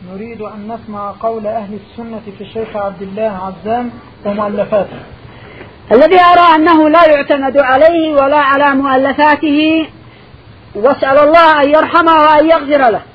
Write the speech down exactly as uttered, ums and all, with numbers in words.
نريد أن نسمع قول أهل السنة في الشيخ عبد الله عزام ومؤلفاته. الذي أرى أنه لا يعتمد عليه ولا على مؤلفاته، واسأل الله أن يرحمه وأن يغفر له.